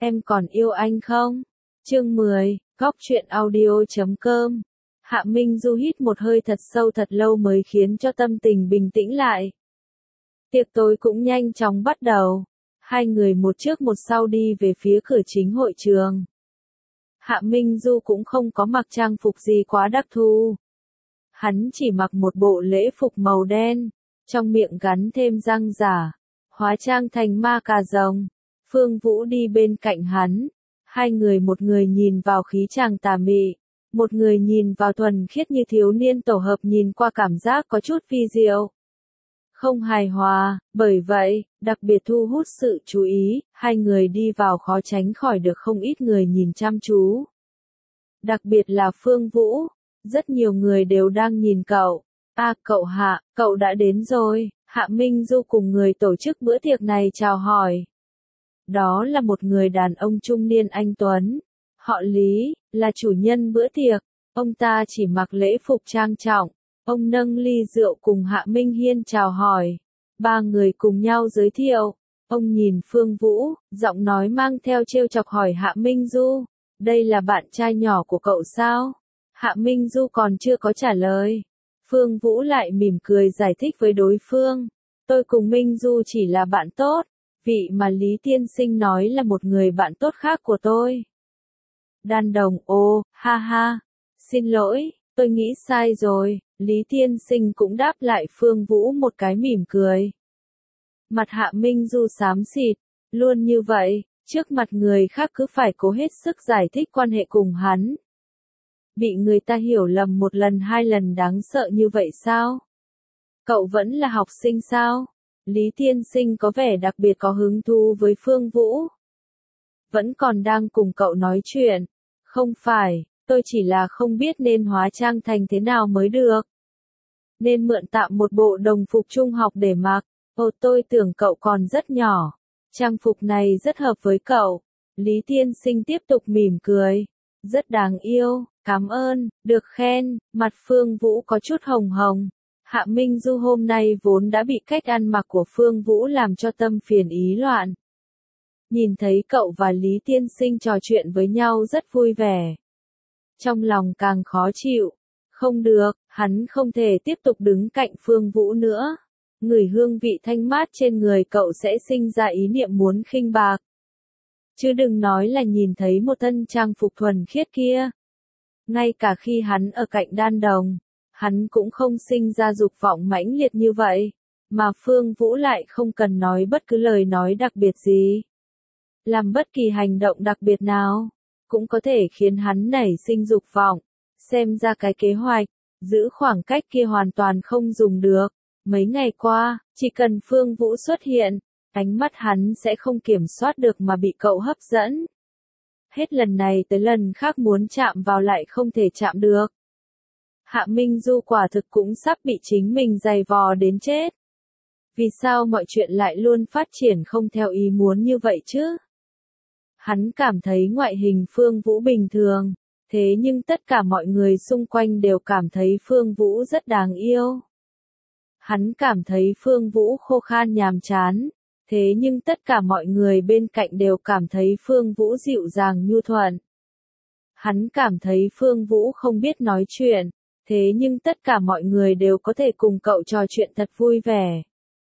Em còn yêu anh không? Chương 10, Góc truyện audio.com. Hạ Minh Du hít một hơi thật sâu thật lâu mới khiến cho tâm tình bình tĩnh lại. Tiệc tối cũng nhanh chóng bắt đầu. Hai người một trước một sau đi về phía cửa chính hội trường. Hạ Minh Du cũng không có mặc trang phục gì quá đặc thù. Hắn chỉ mặc một bộ lễ phục màu đen, trong miệng gắn thêm răng giả, hóa trang thành ma cà rồng. Phương Vũ đi bên cạnh hắn, hai người một người nhìn vào khí chàng tà mị, một người nhìn vào thuần khiết như thiếu niên tổ hợp nhìn qua cảm giác có chút vi diệu. Không hài hòa, bởi vậy, đặc biệt thu hút sự chú ý, hai người đi vào khó tránh khỏi được không ít người nhìn chăm chú. Đặc biệt là Phương Vũ, rất nhiều người đều đang nhìn cậu. Cậu Hạ, cậu đã đến rồi. Hạ Minh Du cùng người tổ chức bữa tiệc này chào hỏi. Đó là một người đàn ông trung niên anh tuấn, họ Lý, là chủ nhân bữa tiệc. Ông ta chỉ mặc lễ phục trang trọng, ông nâng ly rượu cùng Hạ Minh Hiên chào hỏi. Ba người cùng nhau giới thiệu. Ông nhìn Phương Vũ, giọng nói mang theo trêu chọc hỏi Hạ Minh Du, đây là bạn trai nhỏ của cậu sao? Hạ Minh Du còn chưa có trả lời. Phương Vũ lại mỉm cười giải thích với đối phương. Tôi cùng Minh Du chỉ là bạn tốt, vị mà Lý Tiên Sinh nói là một người bạn tốt khác của tôi. Đan Đồng, ha ha, xin lỗi, tôi nghĩ sai rồi. Lý Tiên Sinh cũng đáp lại Phương Vũ một cái mỉm cười. Mặt Hạ Minh Du xám xịt, luôn như vậy, trước mặt người khác cứ phải cố hết sức giải thích quan hệ cùng hắn. Bị người ta hiểu lầm một lần hai lần đáng sợ như vậy sao? Cậu vẫn là học sinh sao? Lý Tiên Sinh có vẻ đặc biệt có hứng thú với Phương Vũ. Vẫn còn đang cùng cậu nói chuyện. Không phải, tôi chỉ là không biết nên hóa trang thành thế nào mới được. Nên mượn tạm một bộ đồng phục trung học để mặc. Tôi tưởng cậu còn rất nhỏ. Trang phục này rất hợp với cậu. Lý Tiên Sinh tiếp tục mỉm cười. Rất đáng yêu, cảm ơn, được khen. Mặt Phương Vũ có chút hồng hồng. Hạ Minh Du hôm nay vốn đã bị cách ăn mặc của Phương Vũ làm cho tâm phiền ý loạn. Nhìn thấy cậu và Lý Tiên Sinh trò chuyện với nhau rất vui vẻ. Trong lòng càng khó chịu. Không được, hắn không thể tiếp tục đứng cạnh Phương Vũ nữa. Ngửi hương vị thanh mát trên người cậu sẽ sinh ra ý niệm muốn khinh bạc. Chứ đừng nói là nhìn thấy một thân trang phục thuần khiết kia. Ngay cả khi hắn ở cạnh Đan Đồng, hắn cũng không sinh ra dục vọng mãnh liệt như vậy, mà Phương Vũ lại không cần nói bất cứ lời nói đặc biệt gì. Làm bất kỳ hành động đặc biệt nào, cũng có thể khiến hắn nảy sinh dục vọng. Xem ra cái kế hoạch, giữ khoảng cách kia hoàn toàn không dùng được. Mấy ngày qua, chỉ cần Phương Vũ xuất hiện, ánh mắt hắn sẽ không kiểm soát được mà bị cậu hấp dẫn. Hết lần này tới lần khác muốn chạm vào lại không thể chạm được. Hạ Minh Du quả thực cũng sắp bị chính mình giày vò đến chết. Vì sao mọi chuyện lại luôn phát triển không theo ý muốn như vậy chứ? Hắn cảm thấy ngoại hình Phương Vũ bình thường, thế nhưng tất cả mọi người xung quanh đều cảm thấy Phương Vũ rất đáng yêu. Hắn cảm thấy Phương Vũ khô khan nhàm chán, thế nhưng tất cả mọi người bên cạnh đều cảm thấy Phương Vũ dịu dàng nhu thuận. Hắn cảm thấy Phương Vũ không biết nói chuyện, thế nhưng tất cả mọi người đều có thể cùng cậu trò chuyện thật vui vẻ.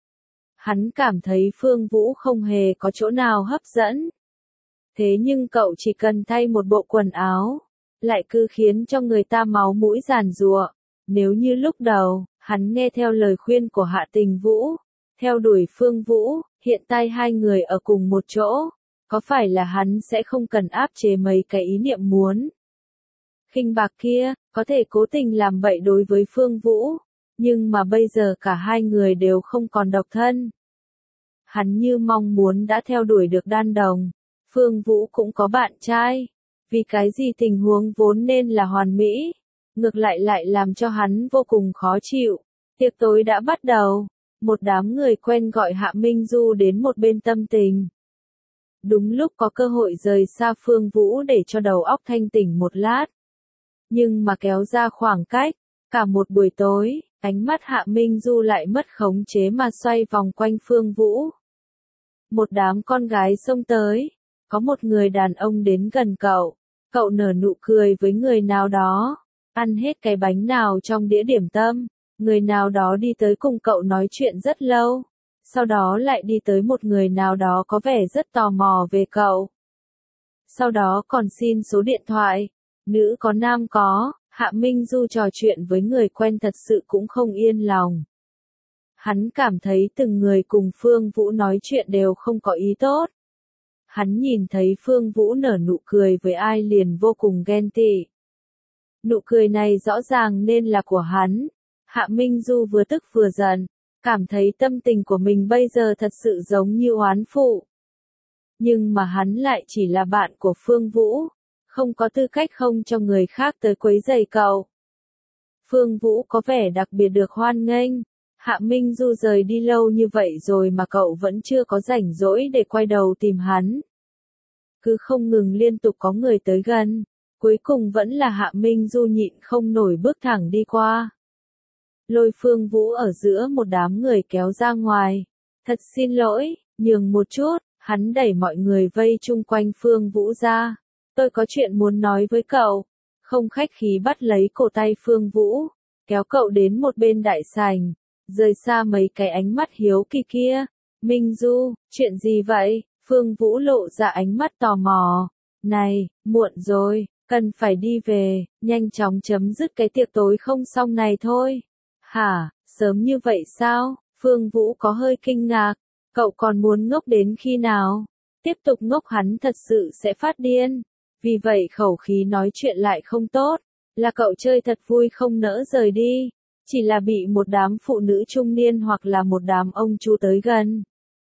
Hắn cảm thấy Phương Vũ không hề có chỗ nào hấp dẫn. Thế nhưng cậu chỉ cần thay một bộ quần áo, lại cứ khiến cho người ta máu mũi giàn giụa. Nếu như lúc đầu, hắn nghe theo lời khuyên của Hạ Tình Vũ, theo đuổi Phương Vũ, hiện tại hai người ở cùng một chỗ, có phải là hắn sẽ không cần áp chế mấy cái ý niệm muốn khinh bạc kia, có thể cố tình làm bậy đối với Phương Vũ, nhưng mà bây giờ cả hai người đều không còn độc thân. Hắn như mong muốn đã theo đuổi được Đan Đồng, Phương Vũ cũng có bạn trai, vì cái gì tình huống vốn nên là hoàn mỹ, ngược lại lại làm cho hắn vô cùng khó chịu. Tiệc tối đã bắt đầu, một đám người quen gọi Hạ Minh Du đến một bên tâm tình. Đúng lúc có cơ hội rời xa Phương Vũ để cho đầu óc thanh tỉnh một lát. Nhưng mà kéo ra khoảng cách, cả một buổi tối, ánh mắt Hạ Minh Du lại mất khống chế mà xoay vòng quanh Phương Vũ. Một đám con gái xông tới, có một người đàn ông đến gần cậu. Cậu nở nụ cười với người nào đó, ăn hết cái bánh nào trong đĩa điểm tâm. Người nào đó đi tới cùng cậu nói chuyện rất lâu. Sau đó lại đi tới một người nào đó có vẻ rất tò mò về cậu. Sau đó còn xin số điện thoại. Nữ có nam có, Hạ Minh Du trò chuyện với người quen thật sự cũng không yên lòng. Hắn cảm thấy từng người cùng Phương Vũ nói chuyện đều không có ý tốt. Hắn nhìn thấy Phương Vũ nở nụ cười với ai liền vô cùng ghen tị. Nụ cười này rõ ràng nên là của hắn. Hạ Minh Du vừa tức vừa giận, cảm thấy tâm tình của mình bây giờ thật sự giống như oán phụ. Nhưng mà hắn lại chỉ là bạn của Phương Vũ, không có tư cách không cho người khác tới quấy rầy cậu. Phương Vũ có vẻ đặc biệt được hoan nghênh. Hạ Minh Du rời đi lâu như vậy rồi mà cậu vẫn chưa có rảnh rỗi để quay đầu tìm hắn. Cứ không ngừng liên tục có người tới gần, cuối cùng vẫn là Hạ Minh Du nhịn không nổi bước thẳng đi qua. Lôi Phương Vũ ở giữa một đám người kéo ra ngoài. Thật xin lỗi, nhường một chút, hắn đẩy mọi người vây chung quanh Phương Vũ ra. Tôi có chuyện muốn nói với cậu. Không khách khí bắt lấy cổ tay Phương Vũ, kéo cậu đến một bên đại sảnh, rời xa mấy cái ánh mắt hiếu kỳ kia. Minh Du, chuyện gì vậy? Phương Vũ lộ ra ánh mắt tò mò. Này, muộn rồi, cần phải đi về, nhanh chóng chấm dứt cái tiệc tối không xong này thôi. Hả, sớm như vậy sao? Phương Vũ có hơi kinh ngạc. Cậu còn muốn ngốc đến khi nào? Tiếp tục ngốc hắn thật sự sẽ phát điên. Vì vậy khẩu khí nói chuyện lại không tốt. Là cậu chơi thật vui không nỡ rời đi. Chỉ là bị một đám phụ nữ trung niên hoặc là một đám ông chú tới gần.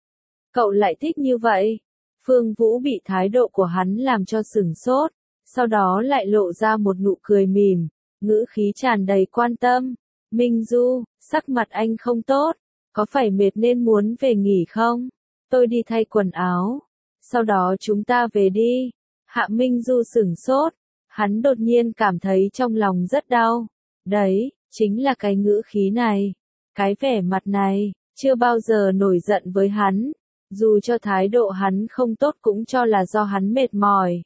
Cậu lại thích như vậy. Phương Vũ bị thái độ của hắn làm cho sửng sốt. Sau đó lại lộ ra một nụ cười mỉm, ngữ khí tràn đầy quan tâm. Minh Du, sắc mặt anh không tốt. Có phải mệt nên muốn về nghỉ không? Tôi đi thay quần áo. Sau đó chúng ta về đi. Hạ Minh Du sửng sốt. Hắn đột nhiên cảm thấy trong lòng rất đau. Đấy, chính là cái ngữ khí này. Cái vẻ mặt này, chưa bao giờ nổi giận với hắn. Dù cho thái độ hắn không tốt cũng cho là do hắn mệt mỏi.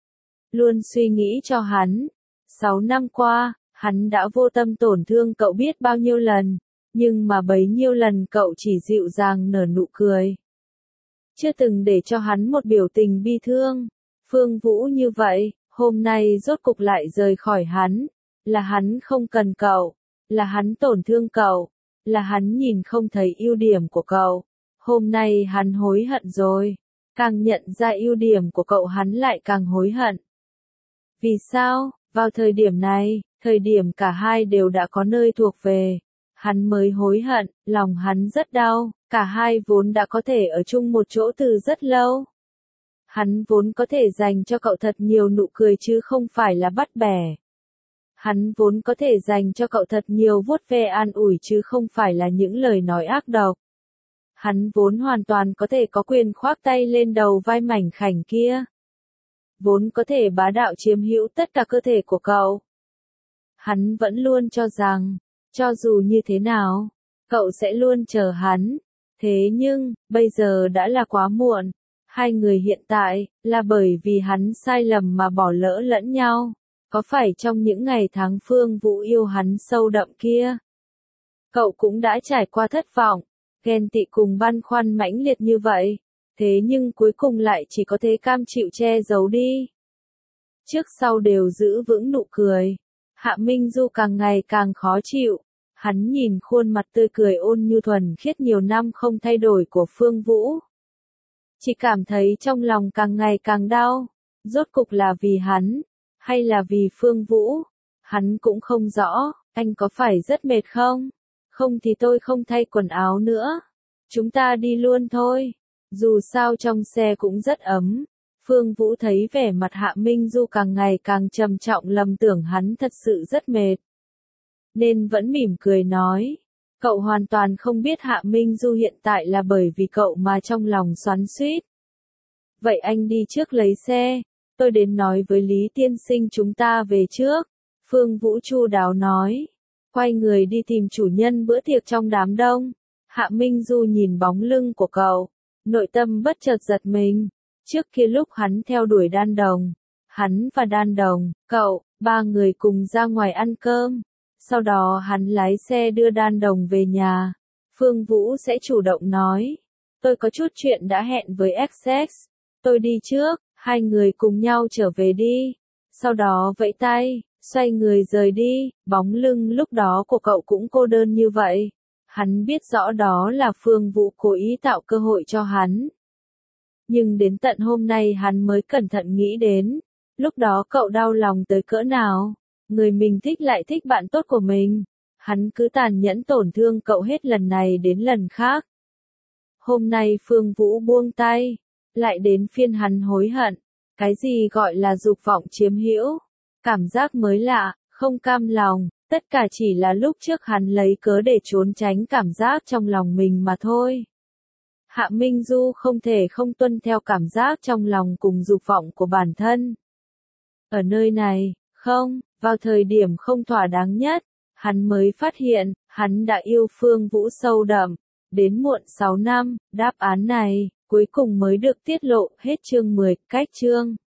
Luôn suy nghĩ cho hắn. 6 năm qua, hắn đã vô tâm tổn thương cậu biết bao nhiêu lần. Nhưng mà bấy nhiêu lần cậu chỉ dịu dàng nở nụ cười. Chưa từng để cho hắn một biểu tình bi thương. Phương Vũ như vậy, hôm nay rốt cục lại rời khỏi hắn. Là hắn không cần cậu. Là hắn tổn thương cậu. Là hắn nhìn không thấy ưu điểm của cậu. Hôm nay hắn hối hận rồi. Càng nhận ra ưu điểm của cậu hắn lại càng hối hận. Vì sao? Vào thời điểm này, thời điểm cả hai đều đã có nơi thuộc về. Hắn mới hối hận, lòng hắn rất đau, cả hai vốn đã có thể ở chung một chỗ từ rất lâu. Hắn vốn có thể dành cho cậu thật nhiều nụ cười chứ không phải là bắt bẻ. Hắn vốn có thể dành cho cậu thật nhiều vuốt ve an ủi chứ không phải là những lời nói ác độc. Hắn vốn hoàn toàn có thể có quyền khoác tay lên đầu vai mảnh khảnh kia. Vốn có thể bá đạo chiếm hữu tất cả cơ thể của cậu. Hắn vẫn luôn cho rằng, cho dù như thế nào, cậu sẽ luôn chờ hắn. Thế nhưng, bây giờ đã là quá muộn. Hai người hiện tại, là bởi vì hắn sai lầm mà bỏ lỡ lẫn nhau. Có phải trong những ngày tháng Phương Vũ yêu hắn sâu đậm kia, cậu cũng đã trải qua thất vọng, ghen tị cùng băn khoăn mãnh liệt như vậy. Thế nhưng cuối cùng lại chỉ có thể cam chịu che giấu đi. Trước sau đều giữ vững nụ cười. Hạ Minh Du càng ngày càng khó chịu. Hắn nhìn khuôn mặt tươi cười ôn nhu thuần khiết nhiều năm không thay đổi của Phương Vũ. Chỉ cảm thấy trong lòng càng ngày càng đau. Rốt cục là vì hắn, hay là vì Phương Vũ? Hắn cũng không rõ, anh có phải rất mệt không? Không thì tôi không thay quần áo nữa. Chúng ta đi luôn thôi. Dù sao trong xe cũng rất ấm. Phương Vũ thấy vẻ mặt Hạ Minh Du càng ngày càng trầm trọng lầm tưởng hắn thật sự rất mệt. Nên vẫn mỉm cười nói. Cậu hoàn toàn không biết Hạ Minh Du hiện tại là bởi vì cậu mà trong lòng xoắn xuýt. Vậy anh đi trước lấy xe. Tôi đến nói với Lý tiên sinh chúng ta về trước. Phương Vũ chu đáo nói. Quay người đi tìm chủ nhân bữa tiệc trong đám đông. Hạ Minh Du nhìn bóng lưng của cậu. Nội tâm bất chợt giật mình. Trước kia lúc hắn theo đuổi Đan Đồng, hắn và Đan Đồng, cậu, ba người cùng ra ngoài ăn cơm. Sau đó hắn lái xe đưa Đan Đồng về nhà. Phương Vũ sẽ chủ động nói, tôi có chút chuyện đã hẹn với XX, tôi đi trước, hai người cùng nhau trở về đi. Sau đó vẫy tay, xoay người rời đi, bóng lưng lúc đó của cậu cũng cô đơn như vậy. Hắn biết rõ đó là Phương Vũ cố ý tạo cơ hội cho hắn. Nhưng đến tận hôm nay hắn mới cẩn thận nghĩ đến, lúc đó cậu đau lòng tới cỡ nào, người mình thích lại thích bạn tốt của mình. Hắn cứ tàn nhẫn tổn thương cậu hết lần này đến lần khác. Hôm nay Phương Vũ buông tay, lại đến phiên hắn hối hận. Cái gì gọi là dục vọng chiếm hữu? Cảm giác mới lạ, không cam lòng, tất cả chỉ là lúc trước hắn lấy cớ để trốn tránh cảm giác trong lòng mình mà thôi. Hạ Minh Du không thể không tuân theo cảm giác trong lòng cùng dục vọng của bản thân. Ở nơi này, không, vào thời điểm không thỏa đáng nhất, hắn mới phát hiện, hắn đã yêu Phương Vũ sâu đậm. Đến muộn 6 năm, đáp án này, cuối cùng mới được tiết lộ. Hết chương 10, cách chương.